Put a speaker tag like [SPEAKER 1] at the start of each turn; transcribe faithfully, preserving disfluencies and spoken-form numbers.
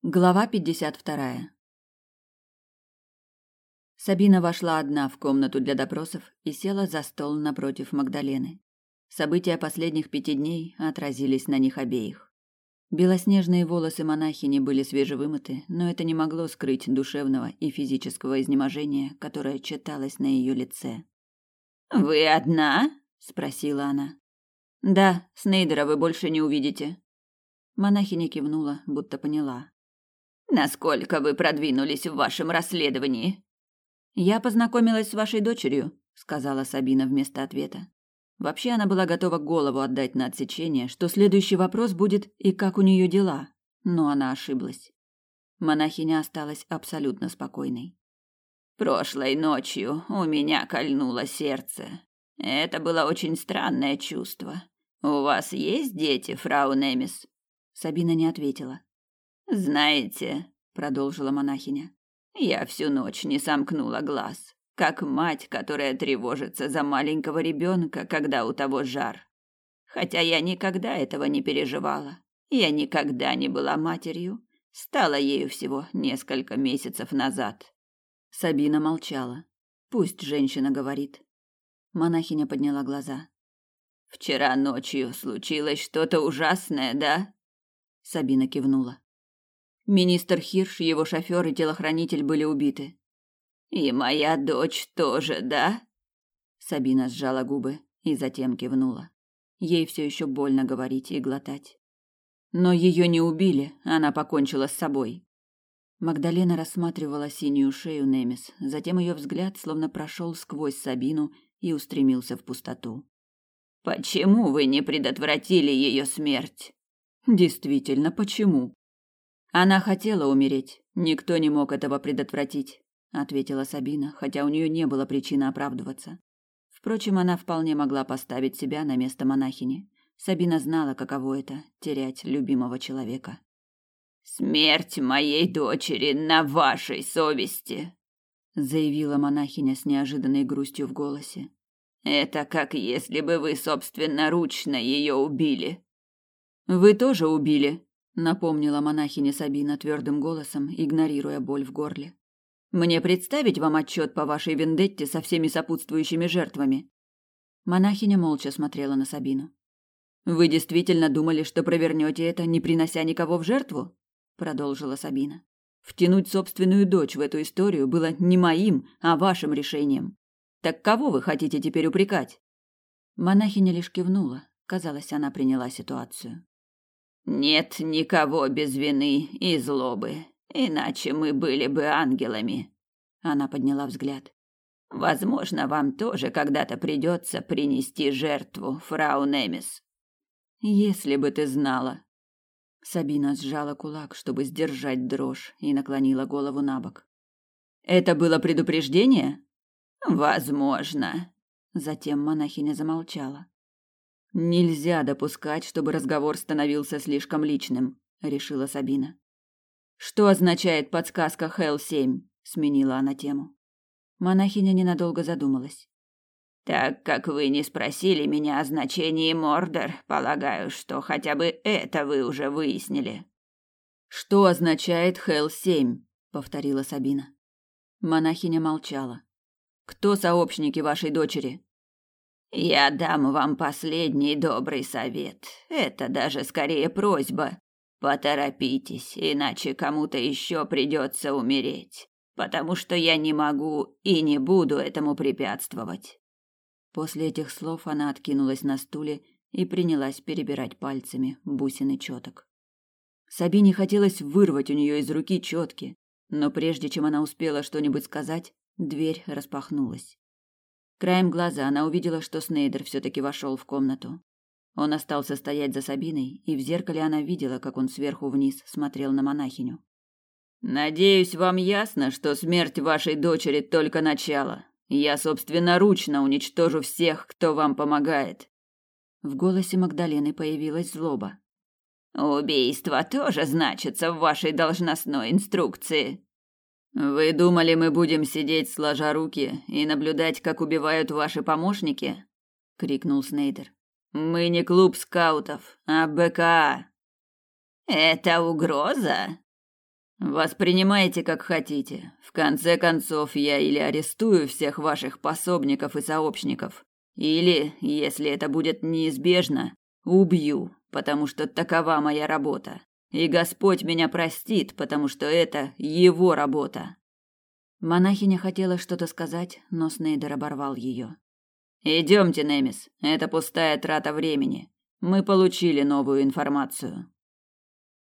[SPEAKER 1] Глава пятьдесят вторая. Сабина вошла одна в комнату для допросов и села за стол напротив Магдалены. События последних пяти дней отразились на них обеих. Белоснежные волосы монахини были свежевымыты, но это не могло скрыть душевного и физического изнеможения, которое читалось на ее лице.
[SPEAKER 2] «Вы одна?» – спросила она.
[SPEAKER 1] «Да, Снейдера вы больше не увидите». Монахиня кивнула, будто поняла.
[SPEAKER 2] «Насколько вы продвинулись в вашем расследовании?»
[SPEAKER 1] «Я познакомилась с вашей дочерью», — сказала Сабина вместо ответа. Вообще она была готова голову отдать на отсечение, что следующий вопрос будет «и как у нее дела?», но она ошиблась. Монахиня осталась абсолютно спокойной.
[SPEAKER 2] «Прошлой ночью у меня кольнуло сердце. Это было очень странное чувство. У вас есть дети, фрау Немис?»
[SPEAKER 1] Сабина не ответила.
[SPEAKER 2] «Знаете», — продолжила монахиня, — «я всю ночь не сомкнула глаз, как мать, которая тревожится за маленького ребенка, когда у того жар. Хотя я никогда этого не переживала. Я никогда не была матерью, стала ею всего несколько месяцев назад».
[SPEAKER 1] Сабина молчала. Пусть женщина говорит. Монахиня подняла глаза.
[SPEAKER 2] «Вчера ночью случилось что-то ужасное, да?»
[SPEAKER 1] Сабина кивнула. Министр Хирш, его шофер и телохранитель были убиты.
[SPEAKER 2] «И моя дочь тоже, да?»
[SPEAKER 1] Сабина сжала губы и затем кивнула. Ей все еще больно говорить и глотать. Но ее не убили, она покончила с собой. Магдалена рассматривала синюю шею Немис, затем ее взгляд словно прошел сквозь Сабину и устремился в пустоту.
[SPEAKER 2] «Почему вы не предотвратили ее смерть?»
[SPEAKER 1] «Действительно, почему?» Она хотела умереть, никто не мог этого предотвратить, ответила Сабина, хотя у нее не было причины оправдываться. Впрочем, она вполне могла поставить себя на место монахини. Сабина знала, каково это терять любимого человека.
[SPEAKER 2] «Смерть моей дочери на вашей совести»,
[SPEAKER 1] заявила монахиня с неожиданной грустью в голосе.
[SPEAKER 2] «Это как если бы вы собственноручно ее убили».
[SPEAKER 1] «Вы тоже убили», напомнила монахиня Сабина твердым голосом, игнорируя боль в горле. Мне представить вам отчет по вашей вендетте со всеми сопутствующими жертвами? Монахиня молча смотрела на Сабину. Вы действительно думали, что провернете это, не принося никого в жертву? Продолжила Сабина. Втянуть собственную дочь в эту историю было не моим, а вашим решением. Так кого вы хотите теперь упрекать? Монахиня лишь кивнула. Казалось, она приняла ситуацию.
[SPEAKER 2] «Нет никого без вины и злобы, иначе мы были бы ангелами». Она подняла взгляд. «Возможно, вам тоже когда-то придется принести жертву, фрау Немис».
[SPEAKER 1] «Если бы ты знала». Сабина сжала кулак, чтобы сдержать дрожь, и наклонила голову набок. «Это было предупреждение?»
[SPEAKER 2] «Возможно».
[SPEAKER 1] Затем монахиня замолчала. Нельзя допускать, чтобы разговор становился слишком личным, решила Сабина. Что означает подсказка Хэл семь? Сменила она тему. Монахиня ненадолго задумалась.
[SPEAKER 2] Так как вы не спросили меня о значении Мордор, полагаю, что хотя бы это вы уже выяснили.
[SPEAKER 1] Что означает Хэл семь? Повторила Сабина. Монахиня молчала. Кто сообщники вашей дочери?
[SPEAKER 2] Я дам вам последний добрый совет. Это даже скорее просьба. Поторопитесь, иначе кому-то еще придется умереть, потому что я не могу и не буду этому препятствовать.
[SPEAKER 1] После этих слов она откинулась на стуле и принялась перебирать пальцами бусины четок. Сабине хотелось вырвать у нее из руки четки, но прежде чем она успела что-нибудь сказать, дверь распахнулась. Краем глаза она увидела, что Снейдер все-таки вошел в комнату. Он остался стоять за Сабиной, и в зеркале она видела, как он сверху вниз смотрел на монахиню. «Надеюсь, вам ясно, что смерть вашей дочери только начало. Я собственноручно уничтожу всех, кто вам помогает». В голосе Магдалены появилась злоба.
[SPEAKER 2] «Убийство тоже значится в вашей должностной инструкции».
[SPEAKER 1] «Вы думали, мы будем сидеть сложа руки и наблюдать, как убивают ваши помощники?» — крикнул Снейдер. «Мы не клуб скаутов, а БКА».
[SPEAKER 2] «Это угроза?» Воспринимайте как хотите. В конце концов, я или арестую всех ваших пособников и сообщников, или, если это будет неизбежно, убью, потому что такова моя работа. И Господь меня простит, потому что это его работа.
[SPEAKER 1] Монахиня хотела что-то сказать, но Снейдер оборвал ее.
[SPEAKER 2] Идемте, Немис, это пустая трата времени. Мы получили новую информацию.